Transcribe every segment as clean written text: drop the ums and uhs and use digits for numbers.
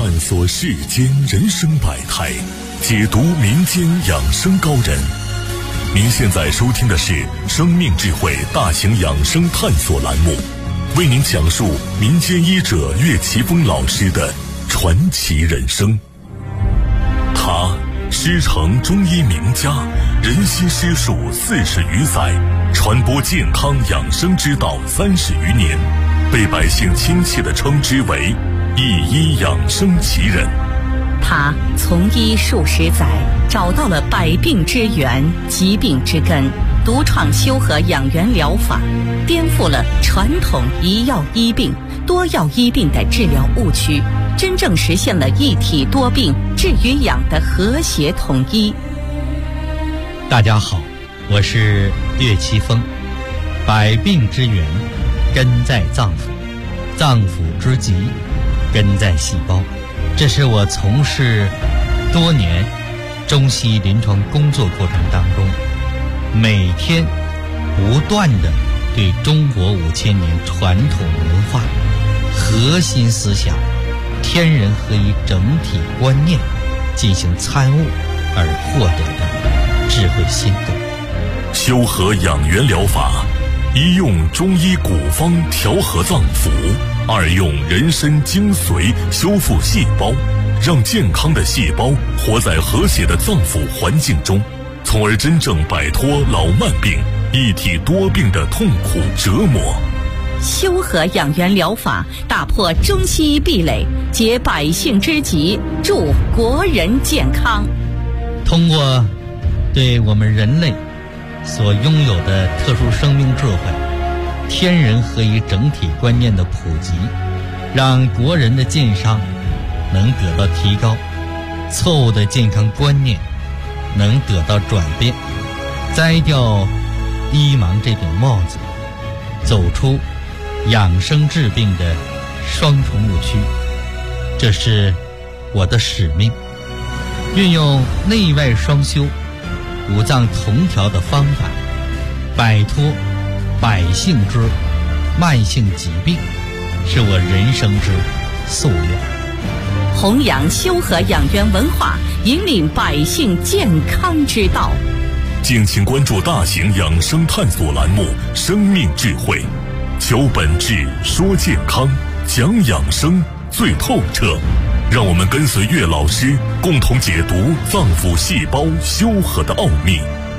探索世间人生百态，解读民间养生高人。您现在收听的是生命智慧大型养生探索栏目，为您讲述民间医者岳奇峰老师的传奇人生。他师承中医名家，人心师术40余载，传播健康养生之道30余年，被百姓亲切地称之为一医养生奇人。 他从医数十载，找到了百病之源、疾病之根，独创修和养元疗法，颠覆了传统一药医病、多药医病的治疗误区，真正实现了一体多病治与养的和谐统一。 大家好，我是岳奇峰。百病之源根在脏腑，脏腑之疾根在细胞。这是我从事多年中西医临床工作过程当中，每天不断地对中国5000年传统文化核心思想天人合一整体观念进行参悟而获得的智慧心得。 修和养元疗法，一用中医古方调和脏腑，二用人参精髓修复细胞，让健康的细胞活在和谐的脏腑环境中，从而真正摆脱老慢病、一体多病的痛苦折磨。 修和养元疗法打破中西医壁垒，解百姓之急，助国人健康。 通过对我们人类所拥有的特殊生命智慧、天人合一整体观念的普及，让国人的健康能得到提高，错误的健康观念能得到转变，摘掉医盲这顶帽子，走出养生治病的双重误区。这是我的使命，运用内外双修、五脏同调的方法，摆脱百姓之慢性疾病，是我人生之夙愿。 弘扬修和养元文化，引领百姓健康之道。 敬请关注大型养生探索栏目《生命智慧》，求本质，说健康，讲养生最透彻。让我们跟随岳老师，共同解读脏腑细胞修和的奥秘。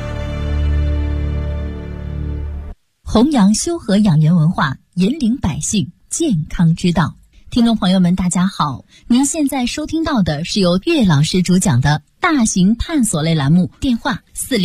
弘扬修和养元文化，引领百姓健康之道。听众朋友们大家好，您现在收听到的是由岳老师主讲的大型探索类栏目，电话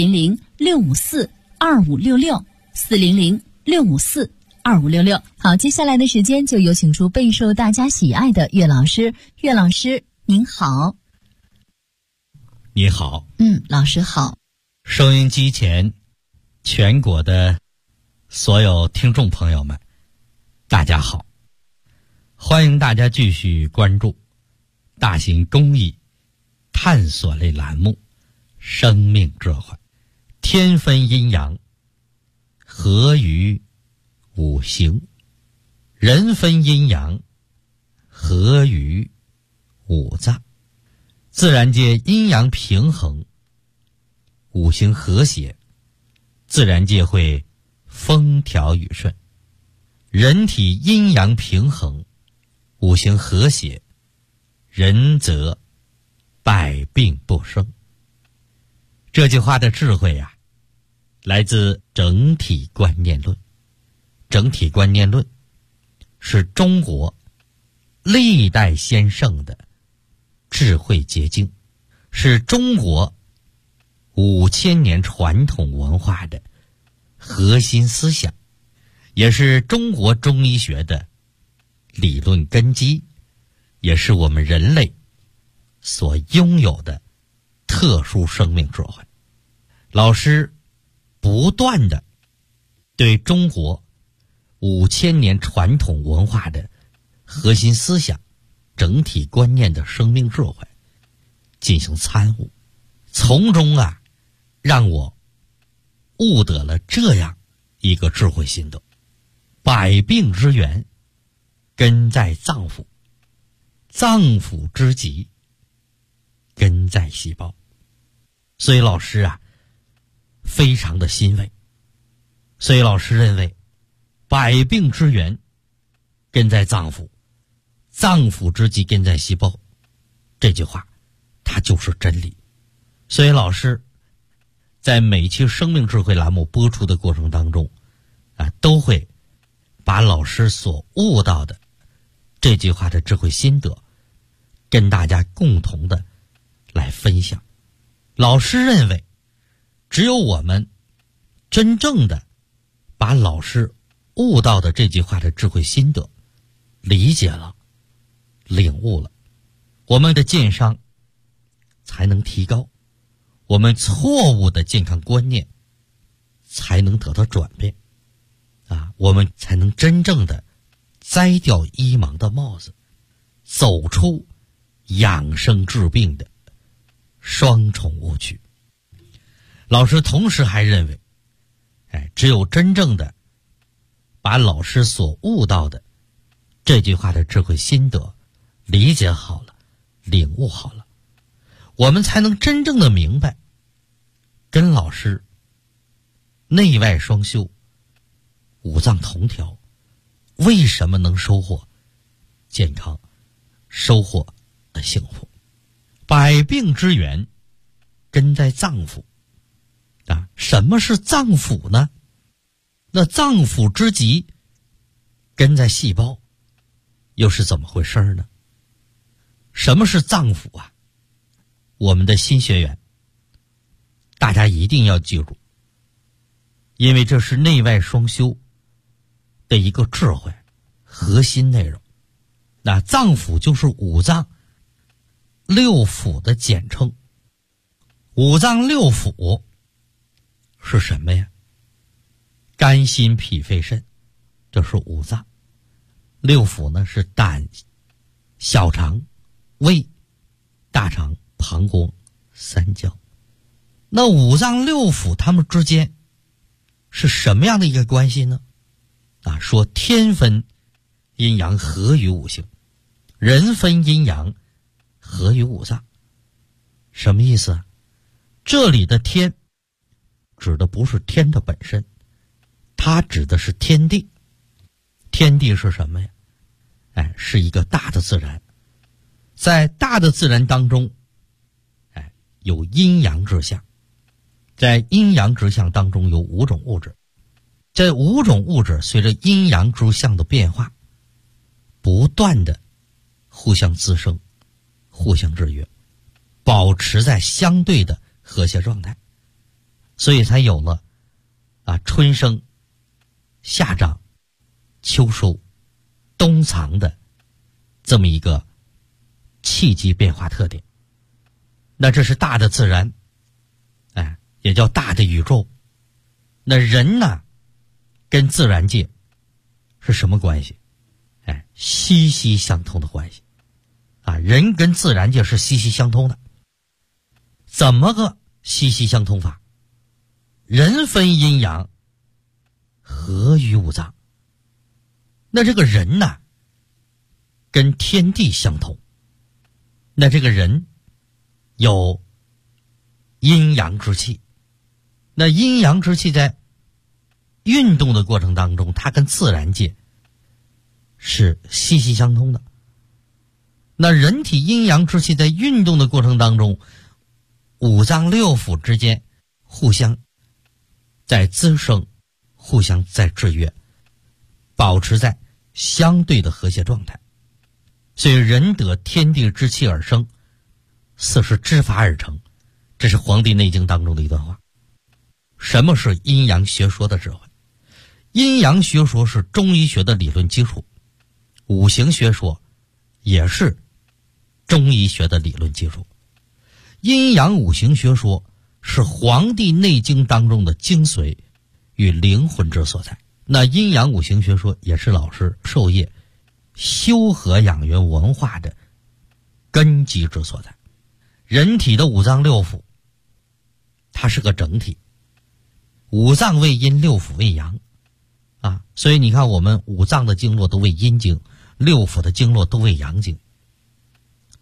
400-654-2566 400-654-2566。好，接下来的时间就有请出备受大家喜爱的岳老师。岳老师您好。 你好。 老师好。 收音机前全国的所有听众朋友们大家好，欢迎大家继续关注大型公益探索类栏目《生命智慧》，天分阴阳合于五行，人分阴阳合于五脏。自然界阴阳平衡，五行和谐，自然界会风调雨顺。人体阴阳平衡，五行和谐，人则百病不生。这句话的智慧啊，来自整体观念论。整体观念论是中国历代先圣的智慧结晶，是中国5000年传统文化的核心思想，也是中国中医学的理论根基，也是我们人类所拥有的特殊生命智慧。老师不断地对中国5000年传统文化的核心思想、整体观念的生命智慧进行参悟，从中让我悟得了这样一个智慧心得：百病之源根在脏腑， 脏腑之极，根在细胞。所以老师啊，非常的欣慰。所以老师认为，百病之源根在脏腑，脏腑之极根在细胞，这句话它就是真理。所以老师在每期生命智慧栏目播出的过程当中都会把老师所悟到的这句话的智慧心得跟大家共同的来分享。老师认为，只有我们真正的把老师悟到的这句话的智慧心得理解了、领悟了，我们的健商才能提高，我们错误的健康观念才能得到转变我们才能真正的摘掉医盲的帽子，走出养生治病的双重误区。老师同时还认为，只有真正的把老师所悟到的这句话的智慧心得理解好了、领悟好了，我们才能真正的明白，跟老师内外双修、五脏同调，为什么能收获健康、收获幸福。百病之源根在脏腑什么是脏腑呢？那脏腑之极根在细胞，又是怎么回事呢？什么是脏腑啊？我们的新学员大家一定要记住，因为这是内外双修的一个智慧核心内容。那脏腑就是五脏六腑的简称。五脏六腑是什么呀？肝心脾肺肾，这是五脏。六腑呢是胆、小肠、胃、大肠、膀胱、三焦。那五脏六腑它们之间是什么样的一个关系呢？说天分阴阳合于五行，人分阴阳合于五脏。什么意思啊？这里的天指的不是天的本身，它指的是天地。天地是什么呀？是一个大的自然。在大的自然当中有阴阳之象，在阴阳之象当中有五种物质。这五种物质随着阴阳之象的变化，不断的互相滋生、互相制约，保持在相对的和谐状态，所以才有了春生、夏长、秋收、冬藏的这么一个气机变化特点。那这是大的自然，也叫大的宇宙。那人呢，跟自然界是什么关系？息息相通的关系人跟自然界是息息相通的。怎么个息息相通法？人分阴阳合于五脏。那这个人呢，跟天地相同。那这个人有阴阳之气，那阴阳之气在运动的过程当中，它跟自然界是息息相通的。那人体阴阳之气在运动的过程当中，五脏六腑之间互相在滋生，互相在制约，保持在相对的和谐状态。所以人得天地之气而生，四时之法而成，这是《黄帝内经》当中的一段话。什么是阴阳学说的智慧？阴阳学说是中医学的理论基础，五行学说也是中医学的理论基础。阴阳五行学说是《黄帝内经》当中的精髓与灵魂之所在。那阴阳五行学说也是老师授业修和养元文化的根基之所在。人体的五脏六腑它是个整体，五脏为阴，六腑为阳所以你看我们五脏的经络都为阴经，六腑的经络都为阳经。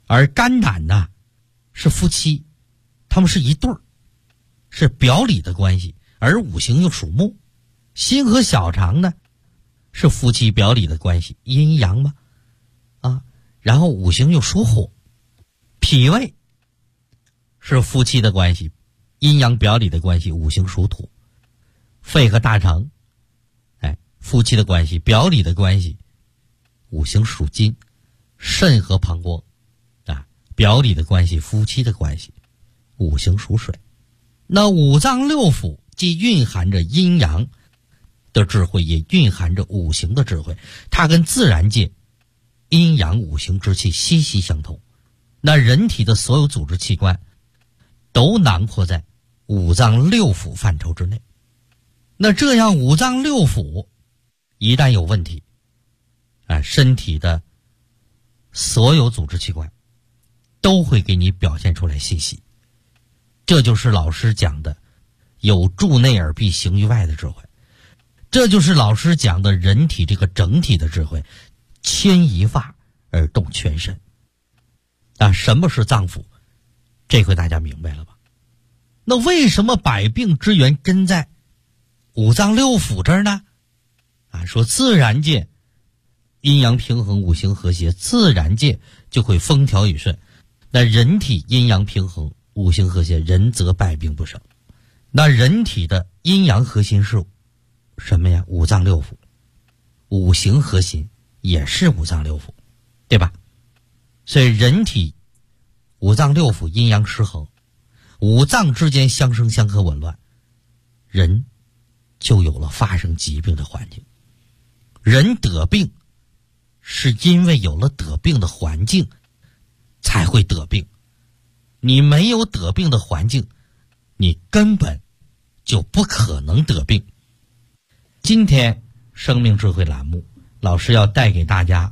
而肝胆呢是夫妻，他们是一对儿，是表里的关系。而五行又属木，心和小肠呢是夫妻表里的关系，阴阳嘛啊，然后五行又属火，脾胃是夫妻的关系，阴阳表里的关系，五行属土。肺和大肠，夫妻的关系，表里的关系，五行属金。肾和膀胱表里的关系，夫妻的关系，五行属水。那五脏六腑既蕴含着阴阳的智慧，也蕴含着五行的智慧，它跟自然界阴阳五行之气息息相通。那人体的所有组织器官都囊括在五脏六腑范畴之内。那这样五脏六腑一旦有问题，身体的所有组织器官都会给你表现出来信息。这就是老师讲的有助内而必行于外的智慧，这就是老师讲的人体这个整体的智慧，牵一发而动全身。什么是脏腑？这回大家明白了吧？那为什么百病之源根在五脏六腑这儿呢？说自然界阴阳平衡，五行和谐，自然界就会风调雨顺。那人体阴阳平衡，五行和谐，人则百病不生。那人体的阴阳核心是什么呀？五脏六腑。五行核心也是五脏六腑，对吧？所以人体五脏六腑阴阳失衡，五脏之间相生相克紊乱，人就有了发生疾病的环境。人得病是因为有了得病的环境才会得病，你没有得病的环境，你根本就不可能得病。今天生命智慧栏目，老师要带给大家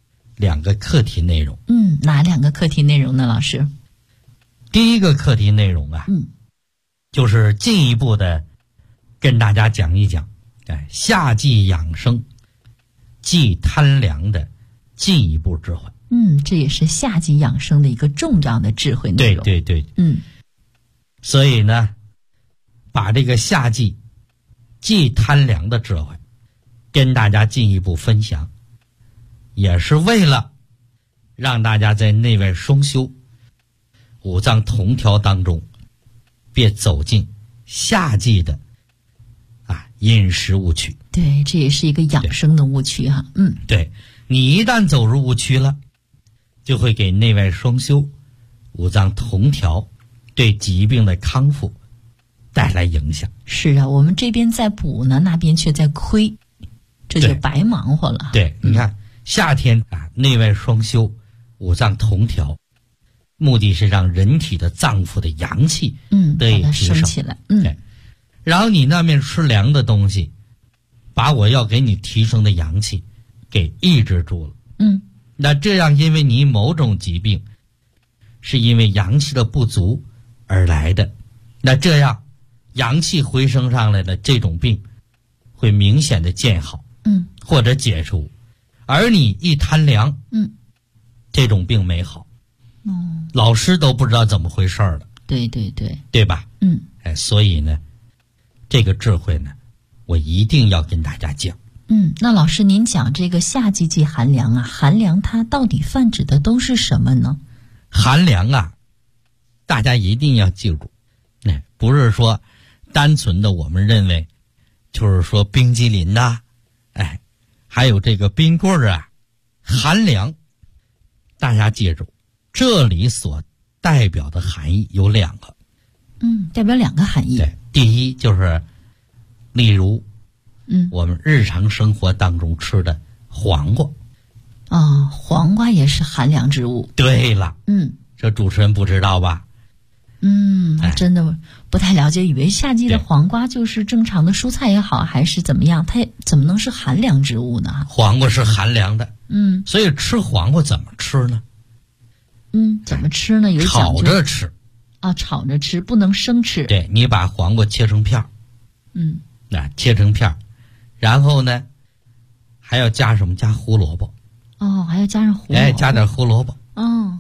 2个课题内容。 哪2个课题内容呢，老师？ 第一个课题内容就是进一步的跟大家讲一讲夏季养生忌贪凉的进一步智慧。 这也是夏季养生的一个重要的智慧内容。 对。所以呢，把这个夏季忌贪凉的智慧跟大家进一步分享，也是为了让大家在内外双修、五脏同调当中，别走进夏季的饮食误区。 对，这也是一个养生的误区哈。 对，你一旦走入误区了，就会给内外双修、五脏同调对疾病的康复带来影响。 是啊，我们这边在补呢，那边却在亏，这就白忙活了。 对，你看夏天内外双修、五脏同调，目的是让人体的脏腑的阳气得以提升起来。 对，然后你那边吃凉的东西，把我要给你提升的阳气给抑制住了。那这样因为你某种疾病是因为阳气的不足而来的，那这样阳气回升上来的这种病会明显的见好或者解除，而你一贪凉这种病没好，老师都不知道怎么回事了。对吧？所以呢，这个智慧呢，我一定要跟大家讲。 那老师您讲这个夏季忌寒凉寒凉它到底泛指的都是什么呢？ 寒凉大家一定要记住，不是说单纯的我们认为就是说冰激凌还有这个冰棍寒凉，大家记住这里所代表的含义有2个。 代表2个含义。 对，第一就是例如我们日常生活当中吃的黄瓜。 黄瓜也是寒凉之物。 对了，这主持人不知道吧？ 真的不太了解，以为夏季的黄瓜就是正常的蔬菜也好，还是怎么样，它怎么能是寒凉之物呢？ 黄瓜是寒凉的，所以吃黄瓜怎么吃呢？ 怎么吃呢？有讲究。 炒着吃。 炒着吃，不能生吃。 对，你把黄瓜切成片儿，切成片儿，然后呢，还要加什么？加胡萝卜。 还要加上胡萝卜。 加点胡萝卜。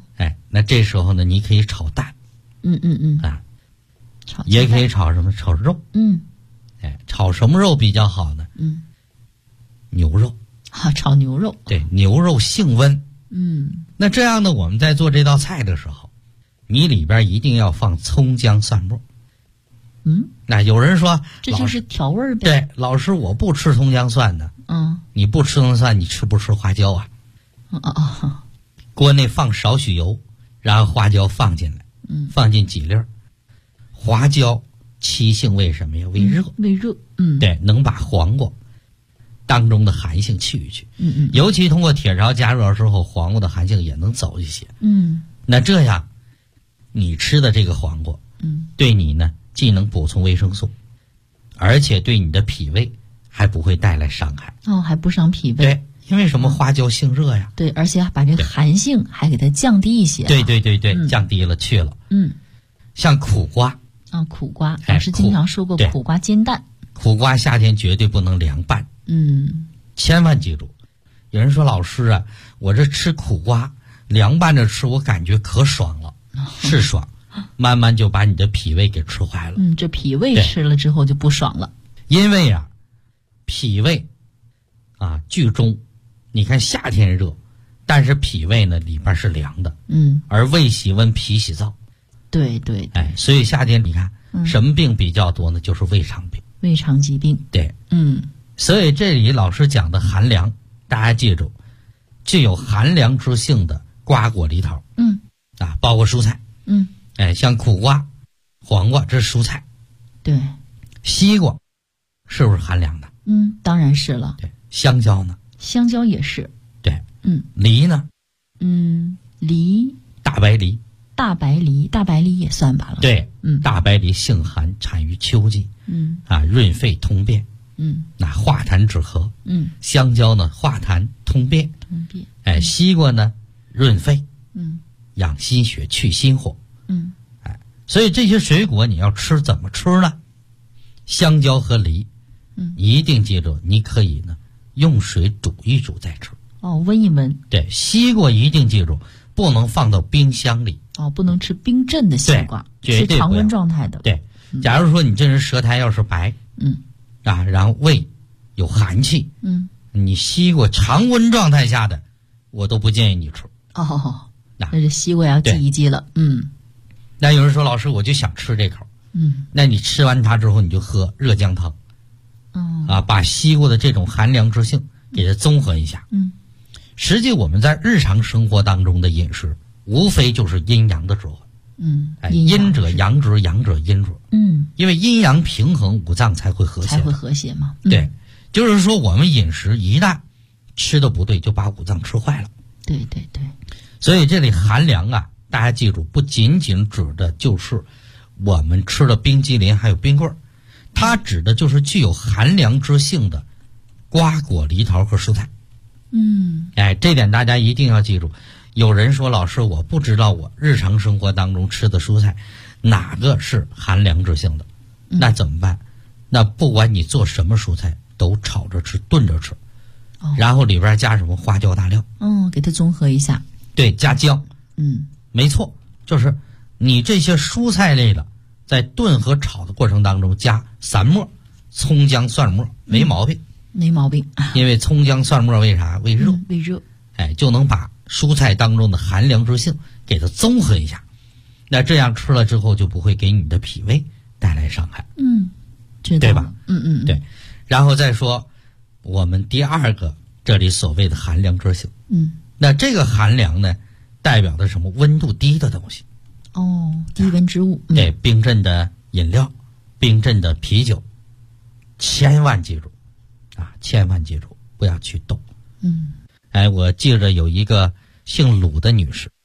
那这时候呢，你可以炒蛋，啊，也可以炒什么？炒肉，炒什么肉比较好呢？牛肉， 炒牛肉， 对，牛肉性温，那这样呢，我们在做这道菜的时候，你里边一定要放葱姜蒜末。那有人说这就是调味呗。 对，老师我不吃葱姜蒜的。你不吃葱姜蒜，你吃不吃花椒啊？锅内放少许油，然后花椒放进来，放进几粒儿。花椒其性为什么呀？为热。 为热。 对，能把黄瓜当中的寒性去一去。尤其通过铁勺加热之后，黄瓜的寒性也能走一些。那这样，你吃的这个黄瓜，对你呢，既能补充维生素，而且对你的脾胃还不会带来伤害。 还不伤脾胃。 对，因为什么？花椒性热呀。 对，而且把这个寒性还给它降低一些。 对，降低了去了。像苦瓜。 苦瓜，老师经常说过苦瓜煎蛋。 苦瓜夏天绝对不能凉拌。千万记住。有人说老师啊，我这吃苦瓜凉拌着吃，我感觉可爽了。是爽，慢慢就把你的脾胃给吃坏了。 这脾胃吃了之后就不爽了。 因为啊，脾胃居中，你看夏天热，但是脾胃呢里边是凉的。而胃喜温，脾喜燥。对，所以夏天你看什么病比较多呢？就是胃肠病、 胃肠疾病。 对，所以这里老师讲的寒凉，大家记住，具有寒凉之性的瓜果梨桃，包括蔬菜，像苦瓜、黄瓜，这是蔬菜。 对， 西瓜是不是寒凉的？ 当然是了。 对，香蕉呢？ 香蕉也是。 对，梨呢？ 梨， 大白梨。 大白梨也算吧了。 对，大白梨性寒，产于秋季。润肺通便。那化痰止咳。香蕉呢，化痰通便。西瓜呢，润肺。养心血，去心火。所以这些水果你要吃怎么吃呢？香蕉和梨，一定记住，你可以呢用水煮一煮再吃。 温一温。 对，西瓜一定记住，不能放到冰箱里。 不能吃冰镇的西瓜， 是常温状态的。 对，假如说你这人舌苔要是白，然后胃有寒气，你西瓜常温状态下的，我都不建议你吃。 那这西瓜要记一记了。 那有人说老师，我就想吃这口。那你吃完它之后，你就喝热姜汤。把西瓜的这种寒凉之性给它综合一下。实际我们在日常生活当中的饮食，无非就是阴阳的折换。阴者阳者，阳者阴者。因为阴阳平衡，五脏才会和谐。 才会和谐嘛。 对，就是说我们饮食一旦吃的不对，就把五脏吃坏了。 对。 所以这里寒凉啊，大家记住，不仅仅指的就是我们吃的冰激凌还有冰棍儿，它指的就是具有寒凉之性的瓜果梨桃和蔬菜。这点大家一定要记住。有人说老师，我不知道我日常生活当中吃的蔬菜哪个是寒凉之性的，那怎么办？那不管你做什么蔬菜，都炒着吃，炖着吃，然后里边加什么花椒大料， 给它综合一下。 对，加姜。没错，就是你这些蔬菜类的，在炖和炒的过程当中加散末、葱姜蒜末，没毛病。因为葱姜蒜末为啥？为热。 为热。 就能把蔬菜当中的寒凉之性给它综合一下，那这样吃了之后就不会给你的脾胃带来伤害。对吧？对。然后再说我们第二个这里所谓的寒凉之性。那这个寒凉呢，代表的什么？温度低的东西。 低温之物。 对，冰镇的饮料，冰镇的啤酒，千万记住千万记住，不要去动。我记着有一个姓鲁的女士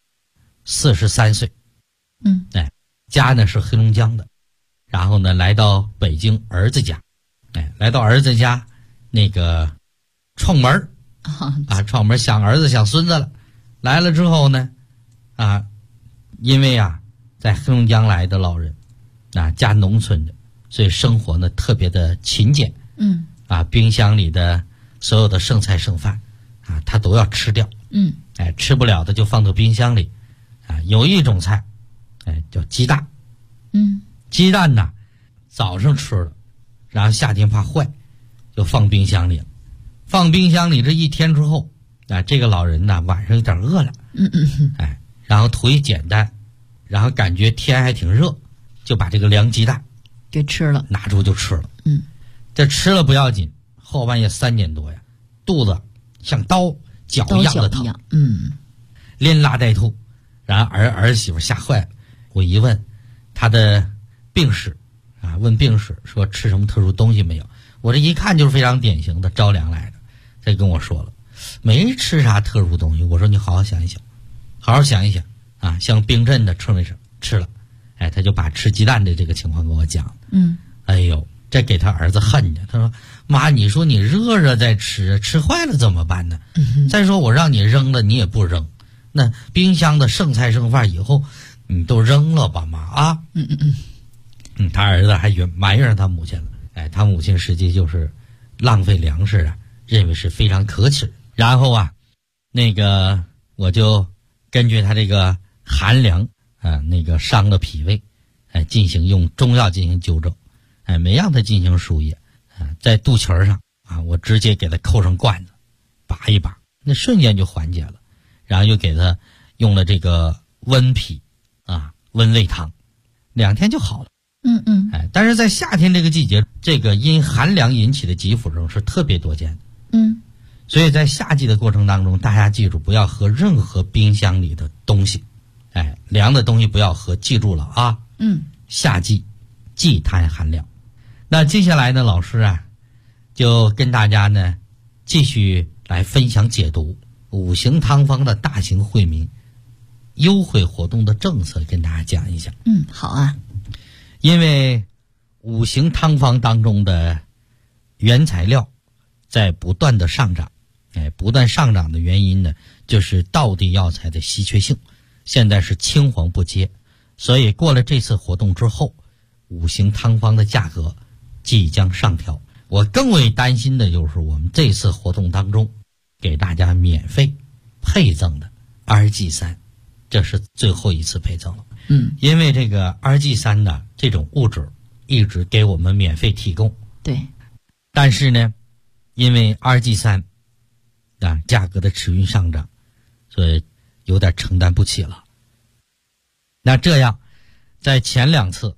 ，43岁，家呢是黑龙江的，然后呢来到北京儿子家，来到儿子家那个串门串门想儿子想孙子了，来了之后呢，因为在黑龙江来的老人，家农村的，所以生活呢特别的勤俭，冰箱里的所有的剩菜剩饭他都要吃掉。吃不了的就放到冰箱里， 啊，有一种菜，叫鸡蛋。鸡蛋呢，早上吃了，然后夏天怕坏，就放冰箱里了。放冰箱里这一天之后，这个老人呢晚上有点饿了，然后图一简单，然后感觉天还挺热，就把这个凉鸡蛋给吃了， 拿出就吃了。这吃了不要紧，后半夜3点多呀，肚子像刀绞一样的疼，连拉带吐，然后儿媳妇吓坏了。我一问他的病史啊，问病史说吃什么特殊东西没有？我这一看就是非常典型的着凉来的。他跟我说了，没吃啥特殊东西。我说你好好想一想，好好想一想啊，像冰镇的吃没吃？吃了。他就把吃鸡蛋的这个情况跟我讲。哎呦，这给他儿子恨着。他说妈，你说你热热再吃，吃坏了怎么办呢？再说我让你扔了你也不扔，那冰箱的剩菜剩饭以后你都扔了吧妈啊。他儿子还埋怨他母亲了。他母亲实际就是浪费粮食啊，认为是非常可耻。然后啊，我就根据他这个寒凉伤了脾胃，进行用中药进行纠正，没让他进行输液，在肚脐上我直接给他扣上罐子，拔一拔，那瞬间就缓解了。然后又给他用了这个温脾温胃汤，2天就好了。但是在夏天这个季节，这个因寒凉引起的急腹症是特别多见的。所以在夏季的过程当中，大家记住不要喝任何冰箱里的东西，凉的东西不要喝，记住了啊。夏季忌贪寒凉。那接下来呢，老师就跟大家呢继续来分享解读五行汤方的大型惠民优惠活动的政策，跟大家讲一下。 好啊。 因为五行汤方当中的原材料在不断的上涨，不断上涨的原因呢，就是道地药材的稀缺性，现在是青黄不接，所以过了这次活动之后，五行汤方的价格即将上调。我更为担心的就是我们这次活动当中给大家免费配赠的 RG3， 这是最后一次配赠了。因为这个 RG3 的这种物质一直给我们免费提供。 对。 但是呢，因为 RG3 价格的持续上涨，所以有点承担不起了。那这样，在前2次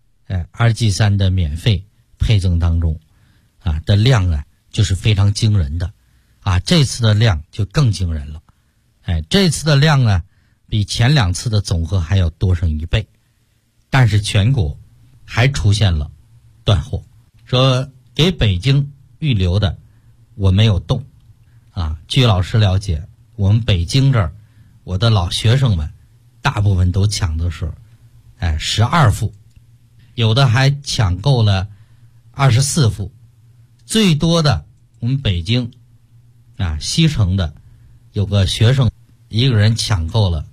RG3 的免费配赠当中的量就是非常惊人的这次的量就更惊人了。这次的量呢比前2次的总和还要多上1倍，但是全国还出现了断货，说给北京预留的我没有动据老师了解，我们北京这儿我的老学生们大部分都抢的是12副，有的还抢够了24副，最多的我们北京西城的有个学生一个人抢够了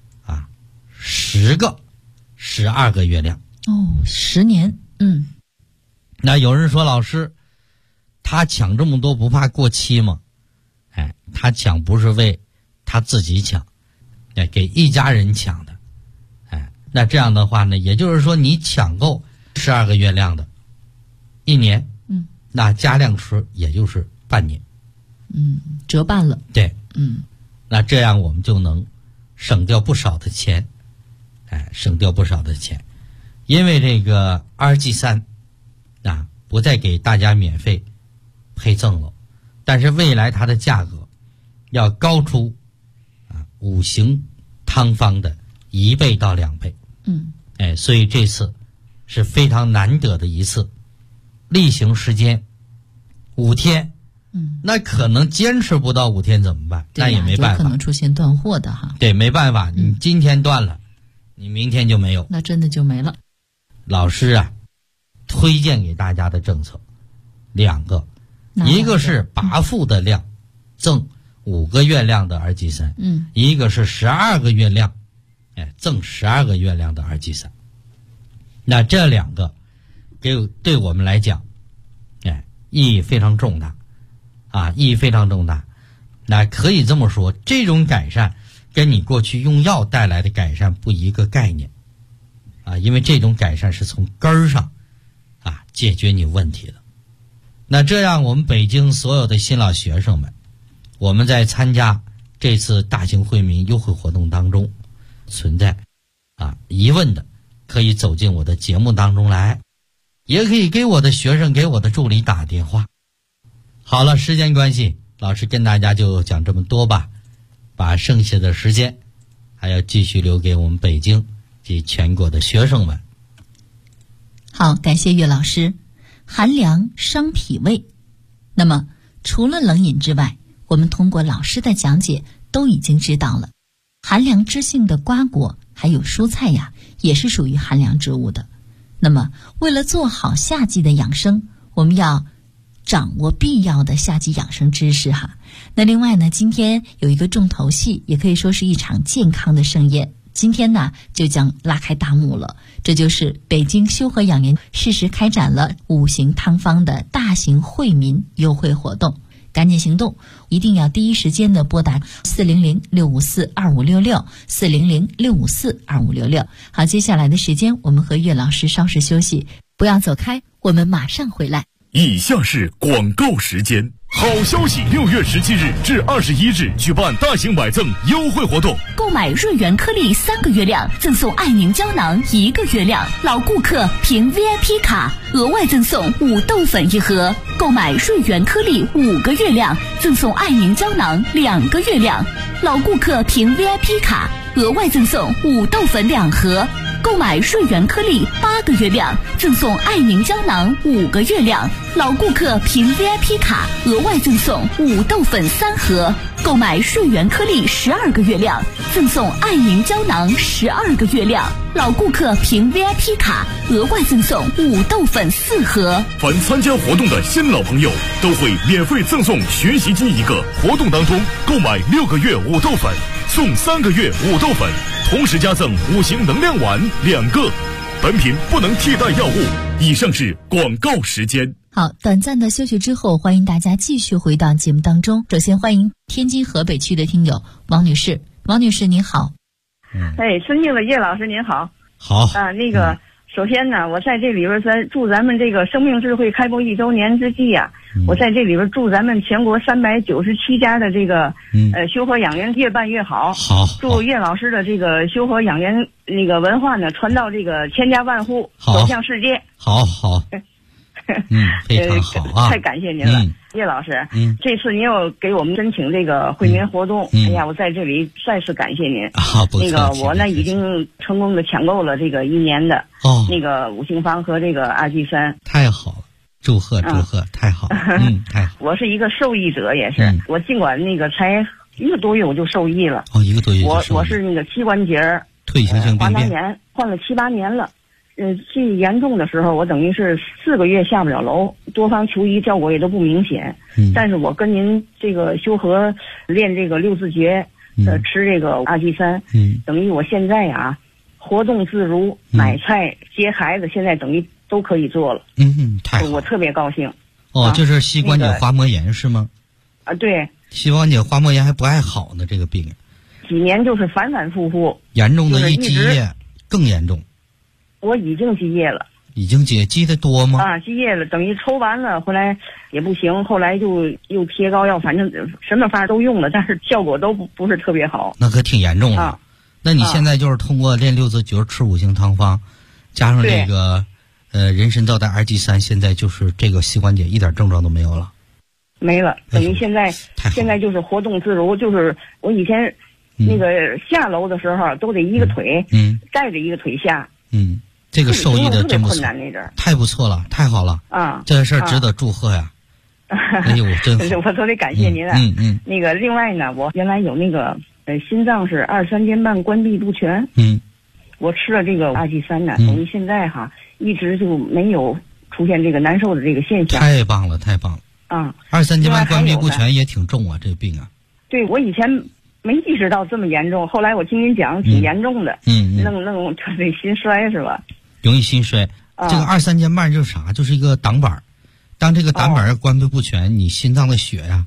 12个月亮。 10年。 那有人说老师他抢这么多不怕过期吗？他抢不是为他自己抢，给一家人抢的。那这样的话呢，也就是说你抢够12个月亮的1年，那加量吃也就是半年， 折半了。 对。那这样我们就能省掉不少的钱，省掉不少的钱。因为这个 RG3 不再给大家免费配赠了，但是未来它的价格要高出五行汤方的1倍到2倍。所以这次是非常难得的一次，例行时间5天。那可能坚持不到5天怎么办？那也没办法， 有可能出现断货的对，没办法，你今天断了，你明天就没有， 那真的就没了。 老师推荐给大家的政策2个，一个是8副的量赠5个月亮的RG3，一个是12个月亮赠12个月亮的RG3。那这2个对我们来讲意义非常重大，意义非常重大。那可以这么说，这种改善跟你过去用药带来的改善不一个概念啊，因为这种改善是从根儿上啊解决你问题的。那这样我们北京所有的新老学生们，我们在参加这次大型惠民优惠活动当中存在疑问的，可以走进我的节目当中来，也可以给我的学生给我的助理打电话。好了，时间关系，老师跟大家就讲这么多吧，把剩下的时间还要继续留给我们北京及全国的学生们。 好，感谢岳老师。寒凉伤脾胃，那么除了冷饮之外，我们通过老师的讲解都已经知道了，寒凉之性的瓜果还有蔬菜呀，也是属于寒凉之物的。那么为了做好夏季的养生，我们要掌握必要的夏季养生知识哈。那另外呢，今天有一个重头戏，也可以说是一场健康的盛宴，今天呢就将拉开大幕了，这就是北京修和养颜适时开展了5行汤方的大型惠民优惠活动。赶紧行动，一定要第一时间的拨打400-654-2566 400-654-2566。好，接下来的时间我们和岳老师稍事休息，不要走开，我们马上回来。 以下是广告时间。好消息！6月17日至21日举办大型买赠优惠活动， 购买润元颗粒3个月量，赠送爱宁胶囊1个月量，老顾客凭 VIP 卡额外赠送5豆粉1盒；购买润元颗粒5个月量，赠送爱宁胶囊2个月量，老顾客凭 VIP 卡额外赠送5豆粉2盒；购买润元颗粒8个月量，赠送爱宁胶囊5个月量，老顾客凭 VIP 卡额外赠送5豆粉3盒；购买润元颗粒12个月量，赠送爱宁胶囊12个月量，老顾客凭 VIP 卡额外赠送5豆粉4盒。 凡参加活动的新老朋友都会免费赠送学习机1个，活动当中购买6个月5豆粉送3个月5豆粉，同时加赠5行能量丸2个。本品不能替代药物。以上是广告时间。 好，短暂的休息之后，欢迎大家继续回到节目当中。首先欢迎天津河北区的听友王女士。王女士您好。 尊敬的叶老师您好。 好首先呢，我在这里边祝咱们这个生命智慧开播1周年之际啊，我在这里边祝咱们全国397家的这个修和养颜越办越好。 好， 祝叶老师的这个修和养颜那个文化呢传到这个千家万户，走向世界。 好，非常好啊！ 太感谢您了，叶老师。这次您又给我们申请这个惠民活动，哎呀，我在这里再次感谢您。那个我呢已经成功的抢购了这个1年的那个5行方和这个阿基酸。 太好了，祝贺，太好了，太好。 我是一个受益者，也是。我尽管那个才1个多月我就受益了。 1个多月就受益。 我是那个膝关节退行性病变， 患了7、8年了。最严重的时候，我等于是4个月下不了楼，多方求医，效果也都不明显。但是我跟您这个修和练这个6字诀，吃这个阿基酸，等于我现在啊活动自如，买菜接孩子，现在等于都可以做了。 太好了， 我特别高兴。 就是膝关节滑膜炎是吗？ 对， 膝关节滑膜炎还不爱好呢，这个病几年就是反反复复， 严重的一积液更严重。 我已经积液了。 已经积得多吗？ 积液了，等于抽完了回来也不行，后来就又贴膏药，反正什么方都用了，但是效果都不是特别好。 那可挺严重的。那你现在就是通过练6字诀吃5行汤方，加上这个人参皂苷2G3，现在就是这个膝关节一点症状都没有了。 没了，等于现在就是活动自如，就是我以前那个下楼的时候都得一个腿带着一个腿下。 这个受益的真不错，太不错了，太好了这个事儿值得祝贺呀！哎呦，真好， 我特别感谢您了。那个另外呢，我原来有那个心脏是2、3天半关闭不全。我吃了这个阿基酸呢，等于现在一直就没有出现这个难受的这个现象。 太棒了，2、3天半关闭不全也挺重啊，这个病啊。 对，我以前没意识到这么严重，后来我听您讲挺严重的。弄这心衰是吧？ 容易心衰。这个2、3天半就是啥？就是一个挡板，当这个挡板关闭不全，你心脏的血呀，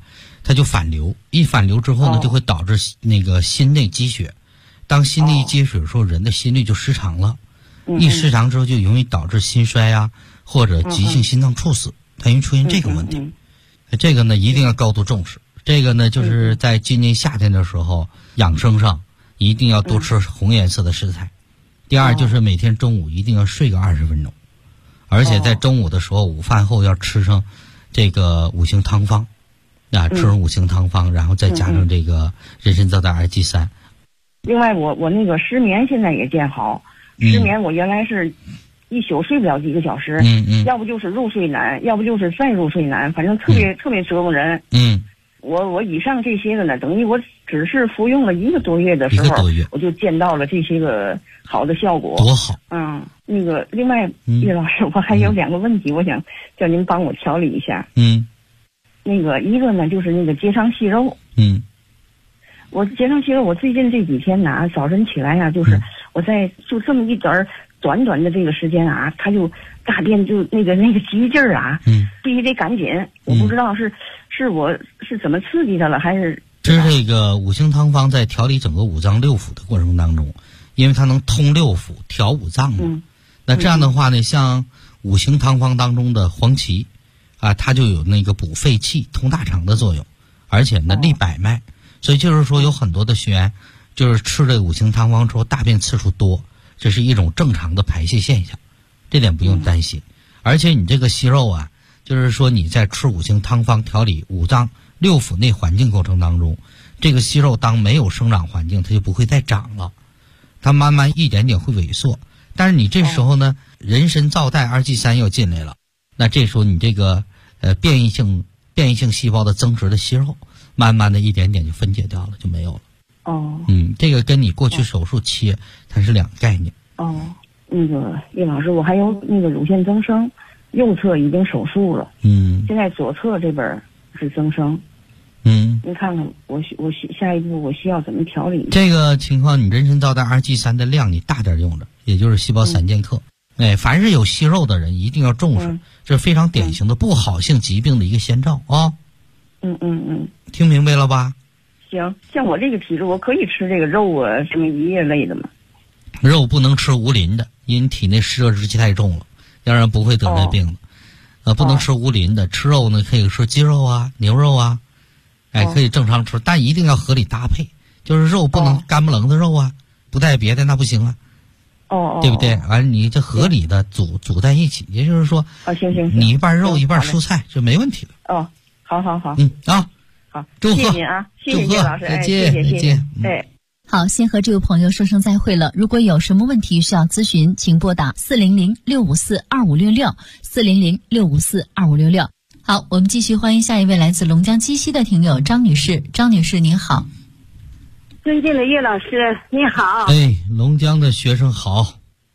它就反流，一反流之后呢，就会导致那个心内积血。当心内积血的时候，人的心率就失常了。一失常之后，就容易导致心衰啊，或者急性心脏猝死，它容易出现这个问题。这个呢，一定要高度重视。这个呢，就是在今年夏天的时候，养生上一定要多吃红颜色的食材。第二，就是每天中午一定要睡个20分钟，而且在中午的时候，午饭后要吃上这个五行汤方，吃上五行汤方，然后再加上这个人参皂苷RG3。 另外，我那个失眠现在也见好。失眠我原来是一宿睡不了几个小时，要不就是入睡难，要不就是再入睡难，反正特别折磨人。我以上这些个呢，等于我只是服用了1个多月的时候，我就见到了这些个好的效果， 多好。 那个另外，叶老师，我还有2个问题，我想叫您帮我调理一下。那个一个呢，就是那个结肠息肉。我结肠息肉，我最近这几天呢，早晨起来呀，就是我在就这么一短的这个时间啊，他就大便就那个急劲儿啊，必须得赶紧。我不知道是我是怎么刺激他了，还是这个五行汤方在调理整个五脏六腑的过程当中，因为它能通六腑、调五脏嘛。那这样的话呢，像五行汤方当中的黄芪啊，它就有那个补肺气、通大肠的作用，而且呢利百脉。所以就是说，有很多的学员就是吃这个五行汤方之后大便次数多，这是一种正常的排泄现象，这点不用担心。而且你这个息肉啊，就是说你在吃五行汤方调理五脏六腑内环境过程当中，这个息肉当没有生长环境，它就不会再长了，它慢慢一点点会萎缩。但是你这时候呢，人参皂苷RG3要进来了，那这时候你这个变异性细胞的增殖的息肉，慢慢的一点点就分解掉了，就没有了。这个跟你过去手术切它是2个概念。 那个叶老师，我还有那个乳腺增生，右侧已经手术了，现在左侧这边是增生。您看看我下一步我需要怎么调理？ 这个情况，你人参皂苷RG3的量你大点用着，也就是细胞3剑克。凡是有息肉的人一定要重视，这是非常典型的不好性疾病的一个先兆啊。听明白了吧？ 行，像我这个体质，我可以吃这个肉啊，什么鱼类的吗？ 肉不能吃无磷的，因为你体内湿热之气太重了，要不然不会得这病的。不能吃无磷的，吃肉呢可以吃鸡肉啊、牛肉啊，可以正常吃，但一定要合理搭配，就是肉不能干不冷的肉啊，不带别的那不行啊。对不对？完了，你这合理的组在一起，也就是说， 行， 你一半肉一半蔬菜，这没问题的。 好， 好，祝贺， 谢谢您啊，谢谢叶老师， 再见， 谢谢。 好，先和这位朋友说声再会了。如果有什么问题需要咨询，请拨打400-654-2566，400-654-2566。好，我们继续欢迎下一位来自龙江鸡西的听友张女士。张女士您好。 尊敬的叶老师你好。 龙江的学生好。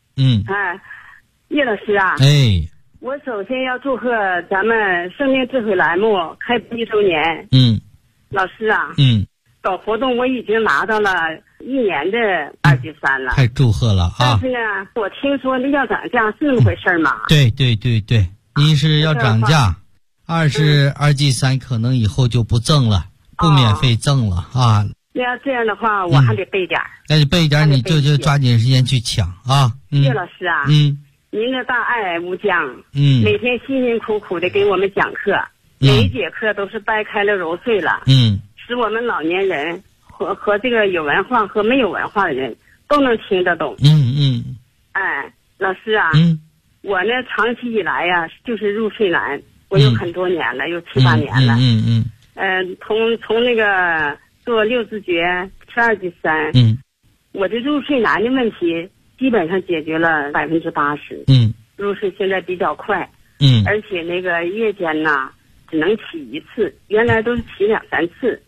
叶老师啊，我首先要祝贺咱们生命智慧栏目开播1周年。老师啊，搞活动我已经拿到了1年的RG3了， 太祝贺了啊！ 但是呢，我听说那要涨价是那么回事吗？ 对，一是要涨价，二是RG3可能以后就不赠了，不免费赠了啊。 那要这样的话，我还得备点。 那你备点，你就抓紧时间去抢啊！ 叶老师啊，您的大爱无疆，每天辛辛苦苦的给我们讲课，每一节课都是掰开了揉碎了，使我们老年人和这个有文化和没有文化的人都能听得懂。老师啊，我呢长期以来呀，就是入睡难，我有很多年了，有7、8年了。从那个做6字诀、吃RG3，我这入睡难的问题基本上解决了80%。入睡现在比较快。而且那个夜间呐，只能起1次，原来都是起2、3次。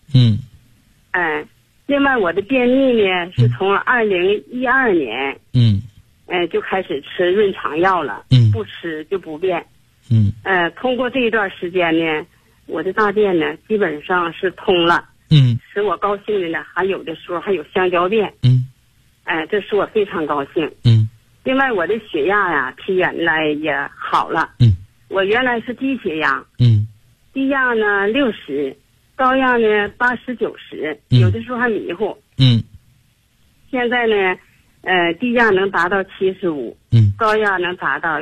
另外我的便秘呢，是从2012年，就开始吃润肠药了，不吃就不便。通过这一段时间呢，我的大便呢基本上是通了。使我高兴的呢，还有的时候还有香蕉便。这使我非常高兴。另外我的血压呀，比原来也好了。我原来是低血压。低压呢60， 高压呢80、90，有的时候还迷糊。现在呢，低压能达到75，高压能达到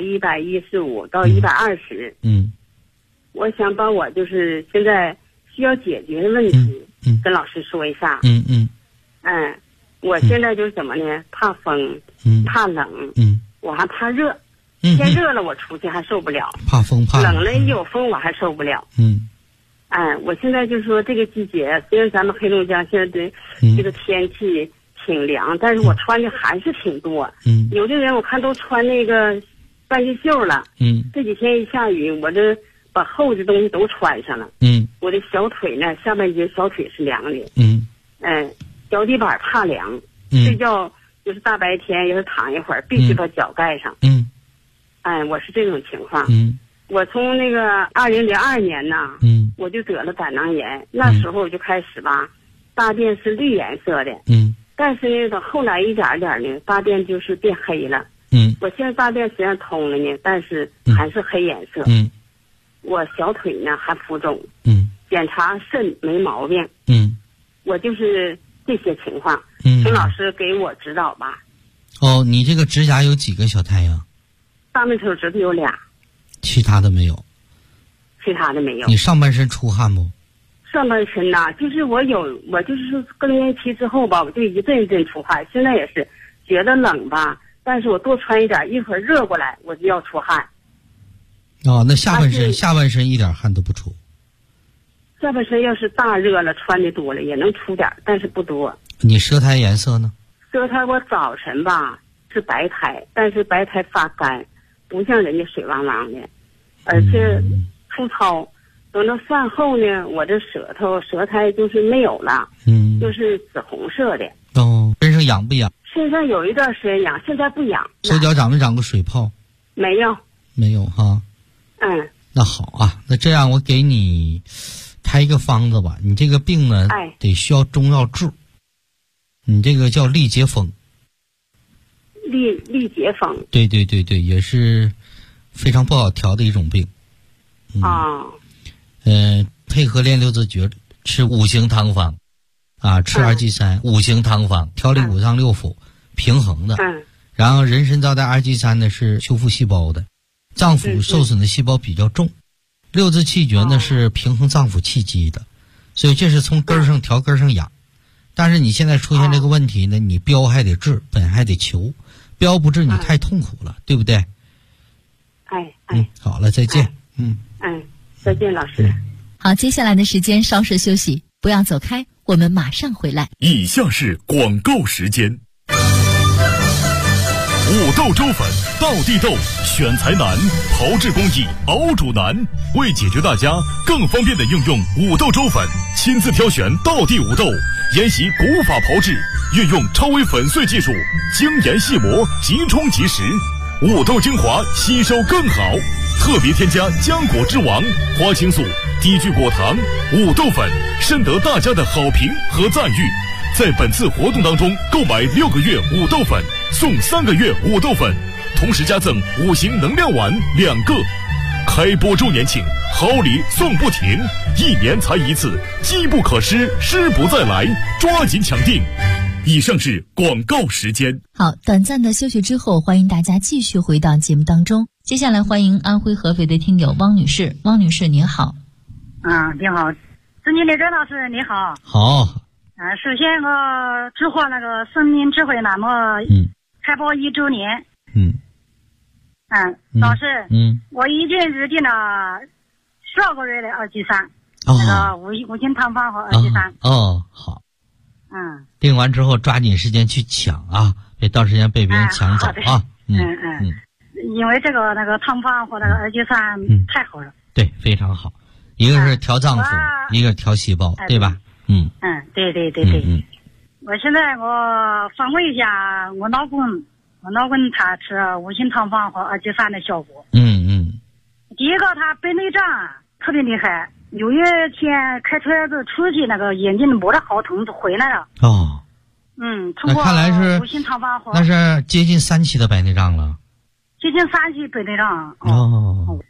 115到120。我想把我就是现在需要解决的问题，跟老师说一下。我现在就是怎么呢？怕风，怕冷，我还怕热。天热了我出去还受不了， 怕风怕冷了一有风我还受不了。我现在就说这个季节，虽然咱们黑龙江现在的这个天气挺凉，但是我穿的还是挺多。有的人我看都穿那个半截袖了。这几天一下雨，我这把厚的东西都穿上了。我的小腿呢，下半截小腿是凉的。脚底板怕凉，睡觉就是大白天要是躺一会儿，必须把脚盖上。我是这种情况。我从那个2002年呢，我就得了胆囊炎，那时候我就开始吧，大便是绿颜色的。但是呢，等后来一点点呢，大便就是变黑了。我现在大便虽然通了呢，但是还是黑颜色。我小腿呢还浮肿。检查肾没毛病。我就是这些情况，请老师给我指导吧。 你这个指甲有几个小太阳？ 大拇手指头有俩。 其他的没有。你上半身出汗不？ 上半身呐，就是我就是说更年期之后吧，我就一阵一阵出汗。现在也是觉得冷吧，但是我多穿一点，一会儿热过来我就要出汗。 那下半身一点汗都不出。 下半身要是大热了，穿的多了也能出点，但是不多。 你舌苔颜色呢？ 舌苔我早晨吧是白苔，但是白苔发干，不像人家水汪汪的，而且粗糙。等到饭后呢，我这舌苔就是没有了，就是紫红色的。身上痒不痒？身上有一段时间痒，现在不痒。 手脚长没长过水泡？ 没有。 没有哈。那好啊，那这样我给你开一个方子吧。你这个病呢，得需要中药治。你这个叫痢结风。 痢结风。 对，也是非常不好调的一种病。配合练六字诀，吃5行汤方，吃2G3，5行汤方，调理五脏六腑，平衡的。然后人参皂苷2G3呢是修复细胞的，脏腑受损的细胞比较重。六字气诀呢是平衡脏腑气机的，所以这是从根上调根上养。但是你现在出现这个问题呢，你标还得治，本还得求，标不治你太痛苦了，对不对？好了，再见。 再见，老师。 好，接下来的时间稍事休息，不要走开，我们马上回来。 以下是广告时间。五豆粥粉，道地豆，选材难，炮制工艺，熬煮难。为解决大家更方便的应用五豆粥粉，亲自挑选道地五豆，研习古法炮制，运用超微粉碎技术，精研细磨，即冲即食，五豆精华吸收更好。特别添加浆果之王、花青素、低聚果糖、五豆粉，深得大家的好评和赞誉。在本次活动当中，购买6个月五豆粉送3个月五豆粉，同时加赠5行能量丸2个。开播周年庆，好礼送不停，1年才一次，机不可失，失不再来，抓紧抢订。以上是广告时间。 好，短暂的休息之后，欢迎大家继续回到节目当中。接下来欢迎安徽合肥的听友汪女士。汪女士您好。 你好，尊敬的任老师你好。 好。 首先我祝贺那个生命智慧栏目开播1周年。老师，我已经预定了12个月的2G3，那个五行汤方和2G3。 好。订完之后抓紧时间去抢啊，别到时间被别人抢走啊。 因为这个那个汤方和那个2G3太好了。 对，非常好。一个是调脏腑，一个是调细胞，对吧？ 对。我现在我访问一下我老公他吃五行汤方和2G3的效果。第一个他白内障特别厉害，6月天开车子出去，那个眼睛摸着好疼就回来了。通过看来是五行汤方和那是接近3期的白内障了。 接近3期白内障。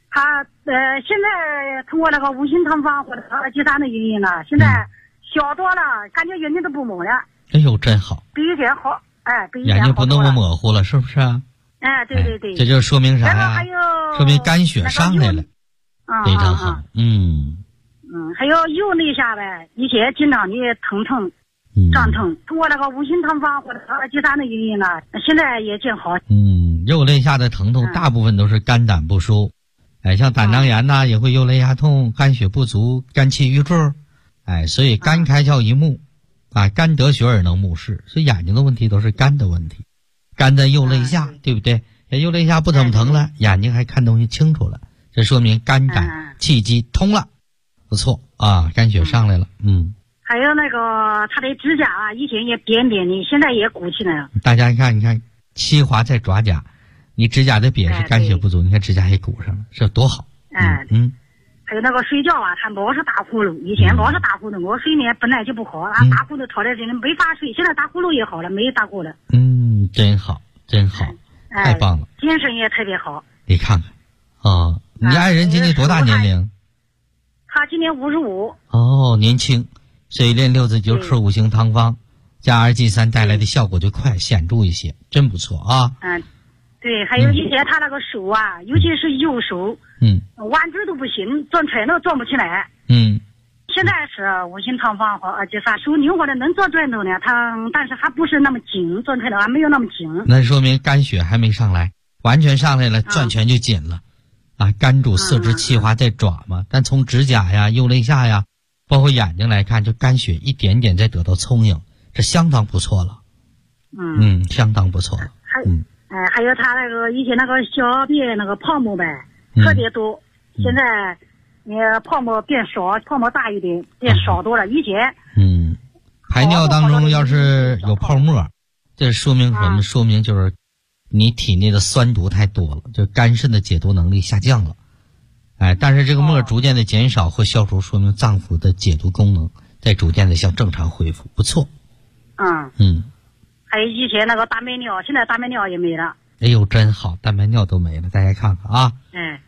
他现在通过那个五行汤方或者二级山的原因呢，现在小多了，感觉眼睛都不蒙了。 哎呦，真好， 比以前好，比以前好。 眼睛不那么模糊了，是不是啊？ 对对对。 这就说明啥呀？ 然后还有说明肝血上来了，非常好。 还有右肋下呗，以前经常的疼胀疼，通过那个五行汤方或者二级山的原因呢，现在也见好。 右肋下的疼痛大部分都是肝胆不舒，像胆囊炎呐，也会右肋下痛，肝血不足，肝气郁滞，所以肝开窍一目，肝得血而能目视，所以眼睛的问题都是肝的问题，肝在右肋下，对不对？右肋下不怎么疼了，眼睛还看东西清楚了，这说明肝胆气机通了，不错啊，肝血上来了。 还有那个他的指甲以前也扁扁的，现在也鼓起来了。 大家看，你看气滑在爪甲，你指甲的扁是肝血不足，你看指甲也鼓上了，这多好。 还有那个睡觉他老是打呼噜，以前老是打呼噜，我睡眠本来就不好，打呼噜吵在这里没法睡，现在打呼噜也好了，没打呼了。 真好，真好，太棒了， 精神也特别好。 你看看你爱人今年多大年龄？ 他今年55。 哦，年轻，所以练6字灸吃五行汤方加2G3带来的效果就快显著一些，真不错啊。 对，还有以前他那个手尤其是右手，弯直都不行，转腿都转不起来。现在是五行汤方和2G3，手灵活的能做转头呢，但是还不是那么紧，转腿的还没有那么紧。 那说明肝血还没上来，完全上来了，转拳就紧了。肝主四肢，气滑在爪嘛，但从指甲呀、右肋下呀，包括眼睛来看，就肝血一点点在得到充盈，这相当不错了。相当不错了。 还有他那个以前那个小便那个泡沫呗，特别多，现在泡沫变少，泡沫大一点，变少多了。以前排尿当中要是有泡沫，这说明什么？说明就是你体内的酸毒太多了，就肝肾的解毒能力下降了。但是这个沫逐渐的减少或消除，说明脏腑的解毒功能在逐渐的向正常恢复，不错。 还有以前那个大便尿，现在大便尿也没了。 哎呦，真好，大便尿都没了，大家看看啊。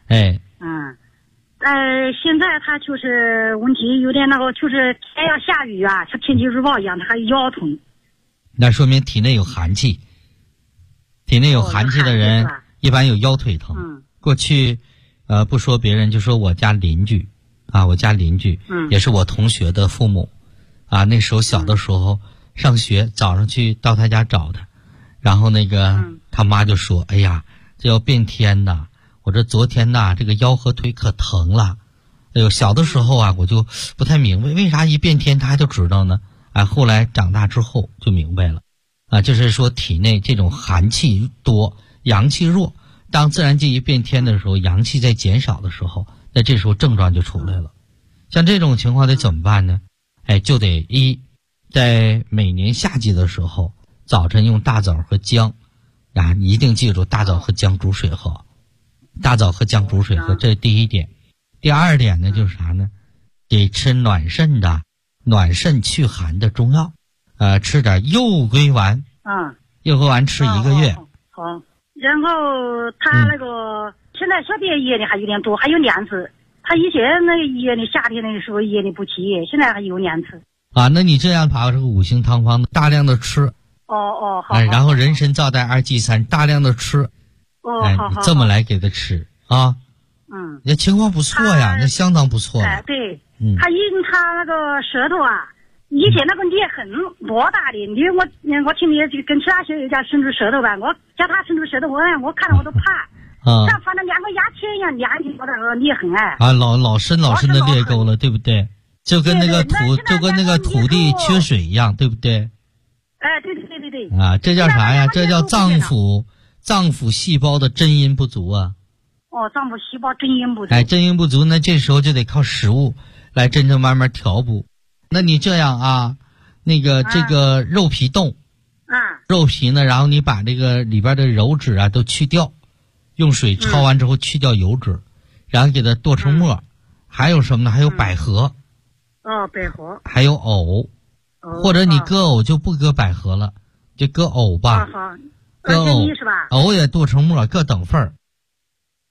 现在他就是问题有点那个，就是天要下雨像天气预报一样，他还腰疼。 那说明体内有寒气，体内有寒气的人一般有腰腿疼。过去不说别人，就说我家邻居也是我同学的父母那时候小的时候上学，早上去到他家找他，然后他妈就说：“哎呀，这要变天呐！我这昨天这个腰和腿可疼了。”哎呦，小的时候我就不太明白为啥一变天他就知道呢？后来长大之后就明白了就是说体内这种寒气多，阳气弱，当自然界一变天的时候，阳气在减少的时候，那这时候症状就出来了。像这种情况得怎么办呢？就得在每年夏季的时候，早晨用大枣和姜，一定记住大枣和姜煮水喝，大枣和姜煮水喝，这是第一点。第二点呢，就是啥呢？得吃暖肾去寒的中药，吃点右归丸。右归丸吃1个月。 好。然后他那个现在小便液的还有点多，还有黏子。他以前那个液的夏天那个时候液的不起，现在还有黏子。 那你这样把这个五行汤方大量的吃。 好。 然后人参皂带2G3大量的吃。 好。 这么来给他吃那情况不错呀，那相当不错了。 对。他那个舌头以前那个裂痕多大的，我听你跟其他学友家伸出舌头吧，我叫他伸出舌头，我看着我都怕。像反正两个牙签一样粘起我那个裂痕老深的裂沟了，对不对？就跟那个土地缺水一样，对不对？ 对。 这叫啥呀？这叫脏腑细胞的真阴不足脏腑细胞真阴不足。 真阴不足，那这时候就得靠食物来真正慢慢调补。那你这样这个肉皮冻肉皮呢，然后你把这个里边的油脂都去掉，用水焯完之后去掉油脂，然后给它剁成沫。还有什么呢？还有百合。 百合。 还有藕。或者你割藕就不割百合了，就割藕吧。 割藕是吧？藕也剁成沫，各等份儿。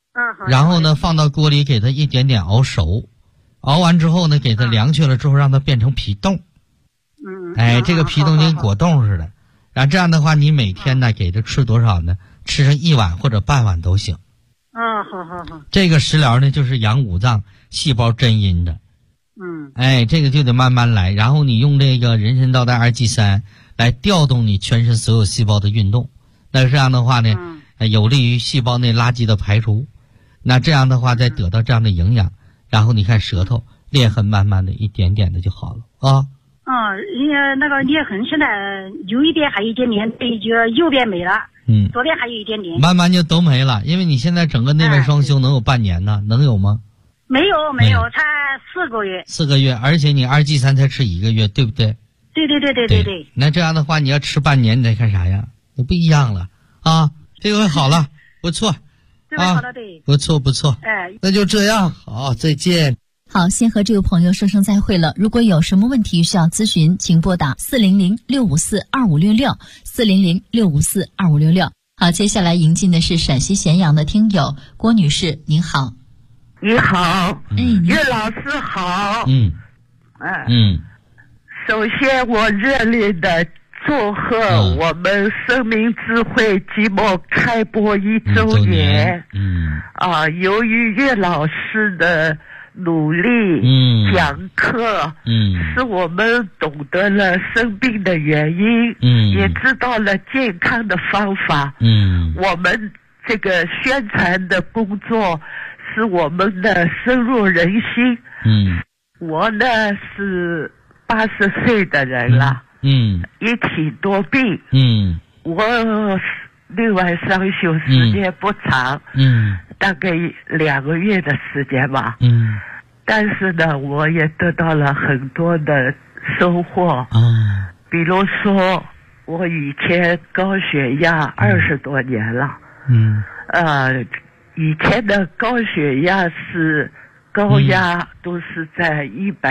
然后呢放到锅里给它一点点熬熟，熬完之后呢给它凉去了之后让它变成皮冻。这个皮冻跟果冻似的。然后这样的话你每天呢给它吃多少呢？吃上1碗或者半碗都行。 好。 这个食疗呢就是养五脏细胞真阴的。这个就得慢慢来，然后你用这个人参皂苷2G3来调动你全身所有细胞的运动，那这样的话呢，有利于细胞内垃圾的排除。那这样的话再得到这样的营养，然后你看舌头裂痕慢慢的一点点的就好了啊。 那个裂痕现在有一点还有一点点，对，就右边没了，左边还有一点点， 慢慢就都没了。因为你现在整个内外双修能有半年呢？能有吗？ 没有，才4个月。 4个月，而且你2G3才吃1个月，对不对？ 对。 那这样的话，你要吃半年，你再看啥样？那不一样了啊！这回好了，不错。 这回好了，对。 不错。那就这样，好，再见。 好，先和这位朋友说声再会了。如果有什么问题需要咨询，请拨打400-654-2566 400-654-2566。好，接下来迎进的是陕西咸阳的听友郭女士，您好。 你好，岳老师好。首先我热烈的祝贺我们生命智慧节目开播1周年。由于岳老师的努力讲课，使我们懂得了生病的原因，也知道了健康的方法。我们这个宣传的工作使我们的深入人心。我呢是80岁的人了，一体多病。我另外上修时间不长，大概2个月的时间吧。但是呢，我也得到了很多的收获。比如说，我以前高血压20多年了。以前的高血压是高压都是在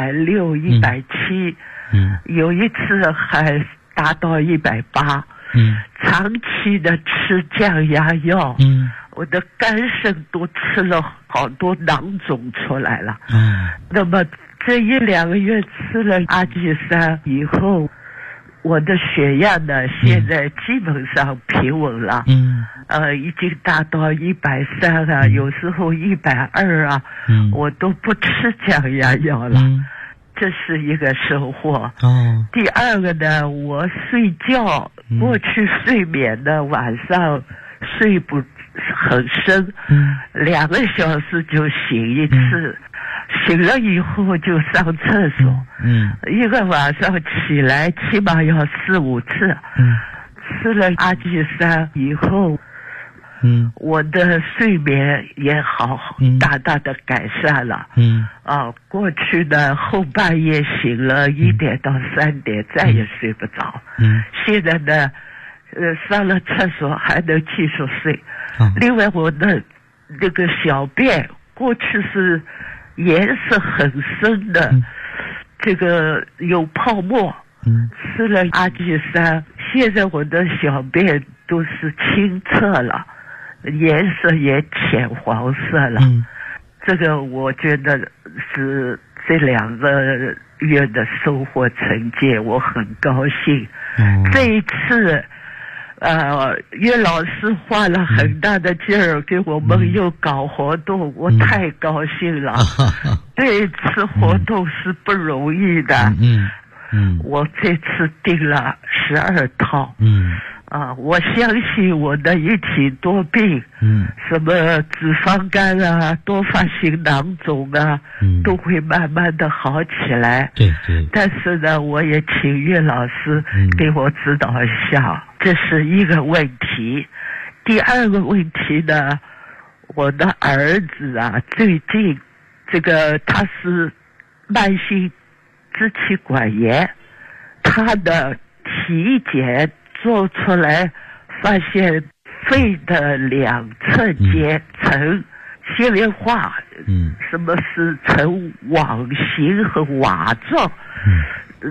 160、170，有一次还达到180。长期的吃降压药，我的肝肾都吃了好多囊肿出来了。那么这1、2个月吃了2G3以后，我的血压呢现在基本上平稳了。已经达到130啊，有时候120啊，我都不吃降压药了。这是一个收获。第二个呢，我睡觉，过去睡眠的晚上睡不很深，2个小时就醒一次，醒了以后就上厕所，一个晚上起来起码要4、5次。吃了2G3以后，我的睡眠也好，大大的改善了。过去的后半夜醒了1点到3点，再也睡不着。现在呢，上了厕所还能继续睡。另外，我的那个小便过去是颜色很深的，这个有泡沫。吃了2G3，现在我的小便都是清澈了，颜色也浅黄色了。这个我觉得是这2个月的收获成绩，我很高兴。这一次岳老师花了很大的劲儿给我们又搞活动，我太高兴了。这一次活动是不容易的。我这次订了12套。我相信我的一体多病，什么脂肪肝啊、多发性囊肿啊，都会慢慢的好起来。 对。 但是呢，我也请岳老师给我指导一下，这是一个问题。第二个问题呢，我的儿子啊，最近这个他是慢性支气管炎，他的体检做出来发现肺的2侧间呈纤维化，什么是呈网形和瓦状。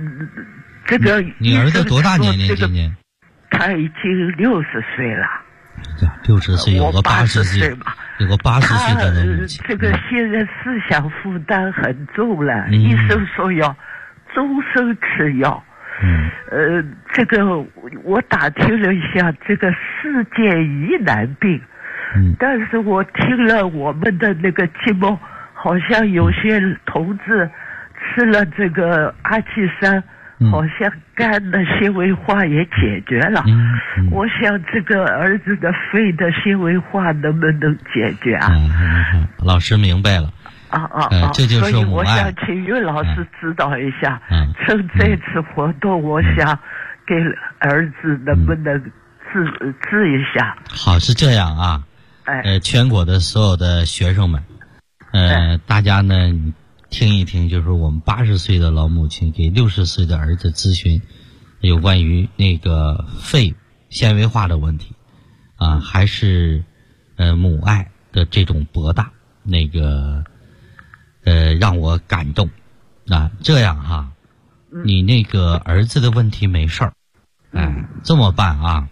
这个你儿子多大年龄？今年他已经60岁了。 60岁有个80岁嘛， 有个80岁的老母亲。 这个现在思想负担很重了，医生说要终身吃药。这个我打听了一下，这个世界疑难病。但是我听了我们的那个节目，好像有些同志吃了这个阿济山，好像肝的纤维化也解决了。我想这个儿子的肺的纤维化能不能解决啊？ 老师明白了。这就是所以我想请岳老师指导一下。趁这次活动，我想给儿子能不能治一下？ 好，是这样啊。全国的所有的学生们，大家呢听一听，就是我们80岁的老母亲给60岁的儿子咨询有关于那个肺纤维化的问题啊，还是母爱的这种博大，那个让我感动啊。这样哈，你那个儿子的问题没事儿，这么办啊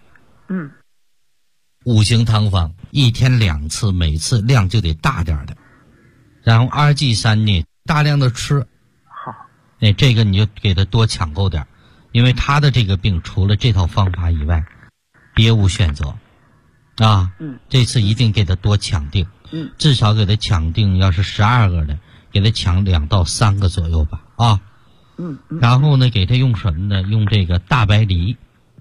？5行汤方1天2次，每次量就得大点的，然后阿济山呢大量的吃。 好， 这个你就给他多抢购点，因为他的这个病除了这套方法以外别无选择啊。这次一定给他多抢定，至少给他抢定，要是12个的给他抢2到3个左右吧啊。然后呢给他用什么呢？用这个大白梨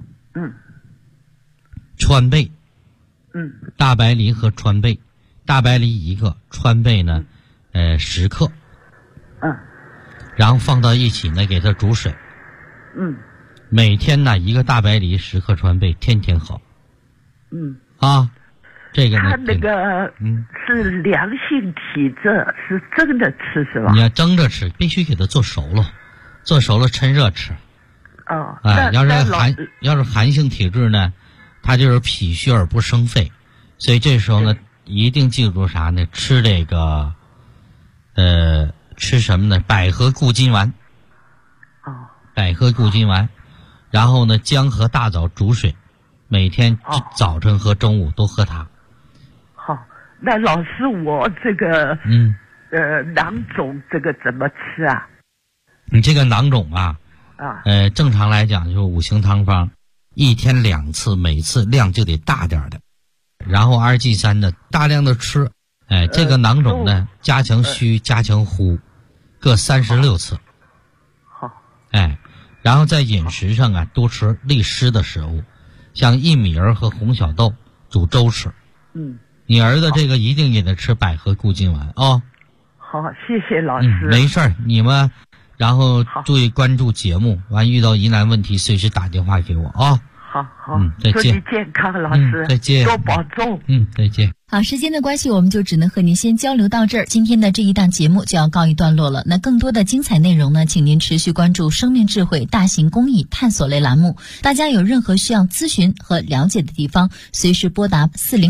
川贝。大白梨和川贝，大白梨1个，川贝呢10克。然后放到一起呢给它煮水。每天呢1个大白梨10克川贝，天天喝。这个呢他那个是良性体质，是蒸着吃是吧？ 你要蒸着吃，必须给它做熟了，做熟了趁热吃。要是寒性体质呢，它就是脾虚而不生肺，所以这时候呢一定记住啥呢？吃这个吃什么呢？百合固金丸。百合固金丸，然后呢姜和大枣煮水，每天早晨和中午都喝它。 好，那老师我这个囊肿这个怎么吃啊？ 你这个囊肿啊正常来讲就是5行汤方1天2次，每次量就得大点的，然后阿济山呢大量的吃。这个囊肿呢加强虚加强呼各36次。 好。 然后在饮食上啊多吃利湿的食物，像薏米儿和红小豆煮粥吃。你儿子这个一定给他吃百合固金丸啊。 好，谢谢老师。 没事儿，你们然后注意关注节目，完遇到疑难问题随时打电话给我啊。 好， 再见。 祝你健康，老师。 再见。 多保重。 再见。 好，时间的关系，我们就只能和您先交流到这儿。今天的这一档节目就要告一段落了。那更多的精彩内容呢，请您持续关注生命智慧大型公益探索类栏目。大家有任何需要咨询和了解的地方，随时拨打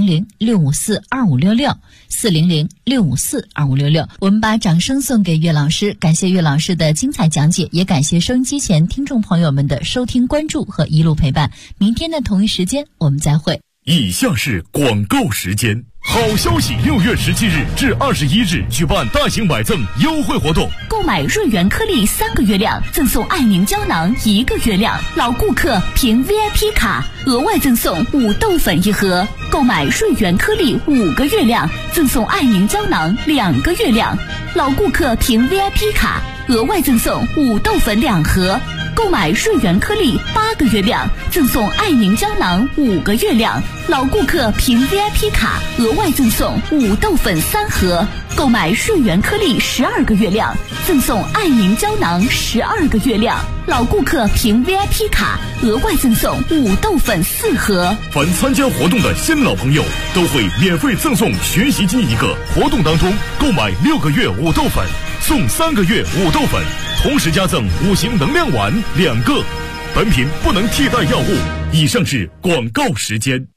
400-654-2566，400-654-2566。我们把掌声送给岳老师，感谢岳老师的精彩讲解，也感谢收音机前听众朋友们的收听关注和一路陪伴。明天的同一时间我们再会。 以下是广告时间。好消息！6月17日至21日举办大型买赠优惠活动， 购买瑞元颗粒3个月量，赠送爱宁胶囊1个月量，老顾客凭 VIP 卡额外赠送5豆粉1盒，购买瑞元颗粒5个月量，赠送爱宁胶囊2个月量，老顾客凭 VIP 卡额外赠送5豆粉2盒，购买瑞元颗粒8个月量，赠送爱宁胶囊5个月量，老顾客凭 VIP 卡额外赠送5豆粉3盒，购买瑞元颗粒12个月量，赠送爱宁胶囊12个月量，老顾客凭 VIP 卡额外赠送5豆粉4盒。 凡参加活动的新老朋友都会免费赠送学习机1个，活动当中购买6个月5豆粉送3个月5豆粉，同时加赠5行能量丸2个。本品不能替代药物。以上是广告时间。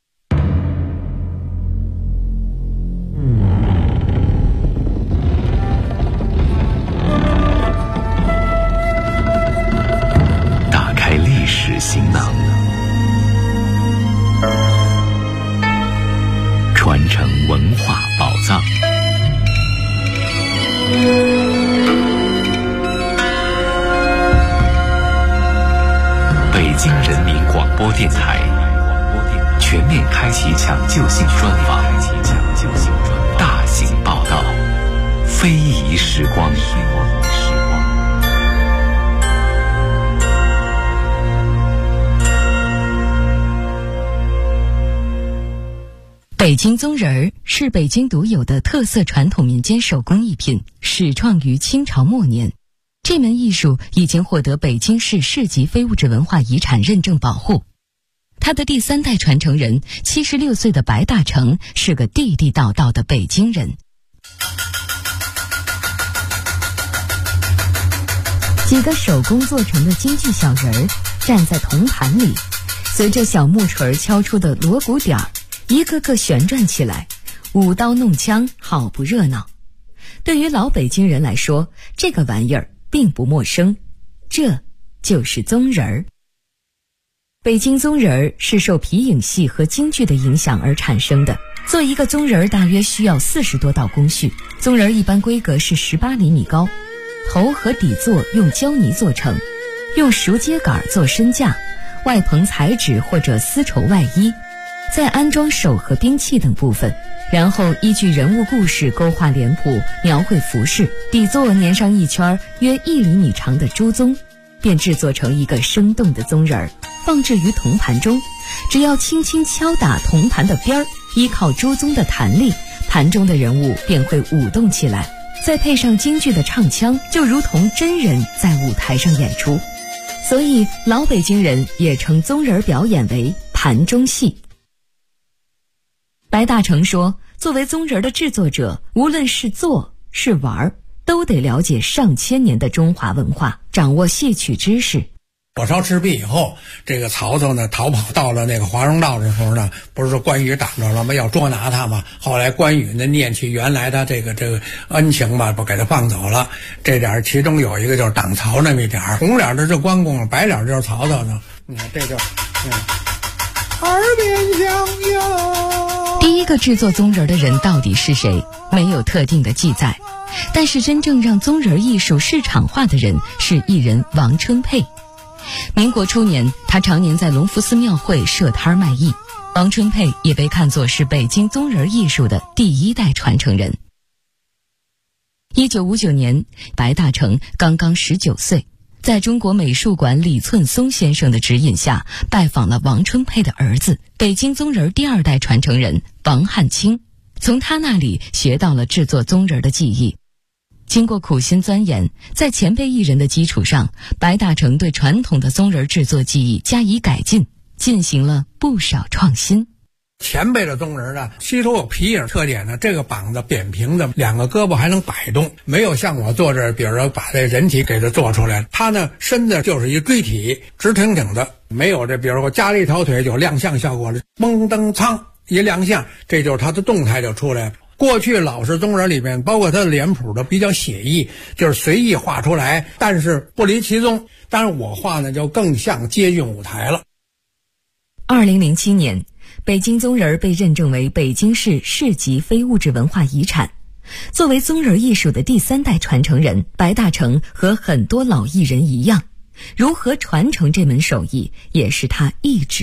打开历史行囊， 北京人民广播电台全面开启抢救性专访，大型报道，非遗时光。 北京宗仁儿是北京独有的特色传统民间手工艺品，始创于清朝末年。这门艺术已经获得北京市市级非物质文化遗产认证保护。他的第3代传承人76岁的白大成是个地地道道的北京人。几个手工做成的京剧小人儿站在铜盘里，随着小木锤敲出的锣鼓点儿，一个个旋转起来，舞刀弄枪，好不热闹。对于老北京人来说，这个玩意儿并不陌生，这就是宗仁儿。北京宗仁儿是受皮影戏和京剧的影响而产生的。做一个宗仁儿大约需要40多道工序。宗仁儿一般规格是18厘米高，头和底座用胶泥做成，用熟秸秆做身架，外棚彩纸或者丝绸外衣，再安装手和兵器等部分，然后依据人物故事勾画脸谱，描绘服饰，底座粘上一圈约1厘米长的朱宗，便制作成一个生动的宗仁儿，放置于铜盘中。只要轻轻敲打铜盘的边儿，依靠朱宗的弹力，盘中的人物便会舞动起来，再配上京剧的唱腔，就如同真人在舞台上演出。所以老北京人也称宗仁儿表演为盘中戏。白大成说，作为宗仁儿的制作者，无论是做是玩，都得了解上千年的中华文化，掌握戏曲知识。 火烧赤壁以后，这个曹操呢逃跑到了那个华容道的时候呢，不是说关羽挡着了吗？要捉拿他嘛。后来关羽呢念起原来他这个恩情嘛，不给他放走了。这点其中有一个就是挡曹那么一点，红脸的是关公，白脸就是曹操呢。你看这就耳边响哟。 第一个制作宗仁儿的人到底是谁？没有特定的记载。但是真正让宗仁儿艺术市场化的人是艺人王春佩。民国初年，他常年在隆福寺庙会设摊卖艺。王春佩也被看作是北京宗仁儿艺术的第1代传承人。1959年，白大成刚刚19岁，在中国美术馆李寸松先生的指引下，拜访了王春佩的儿子，北京宗仁儿第2代传承人王汉卿，从他那里学到了制作宗仁儿的技艺。经过苦心钻研，在前辈艺人的基础上，白大成对传统的宗仁儿制作技艺加以改进，进行了不少创新。 前辈的宗仁呢，吸收有皮影特点呢，这个膀子扁平的，2个胳膊还能摆动，没有像我做这，比如说把这人体给它做出来，它呢身子就是一锥体，直挺挺的，没有这，比如说加了一条腿就亮相效果了，蒙登苍一亮相，这就是它的动态就出来了。过去老式宗仁里面，包括它的脸谱的比较写意，就是随意画出来，但是不离其宗。但是我画呢，就更像接近舞台了。 2007年，北京宗仁被认证为北京市市级非物质文化遗产。作为宗仁艺术的第3代传承人，白大成和很多老艺人一样，如何传承这门手艺，也是他一直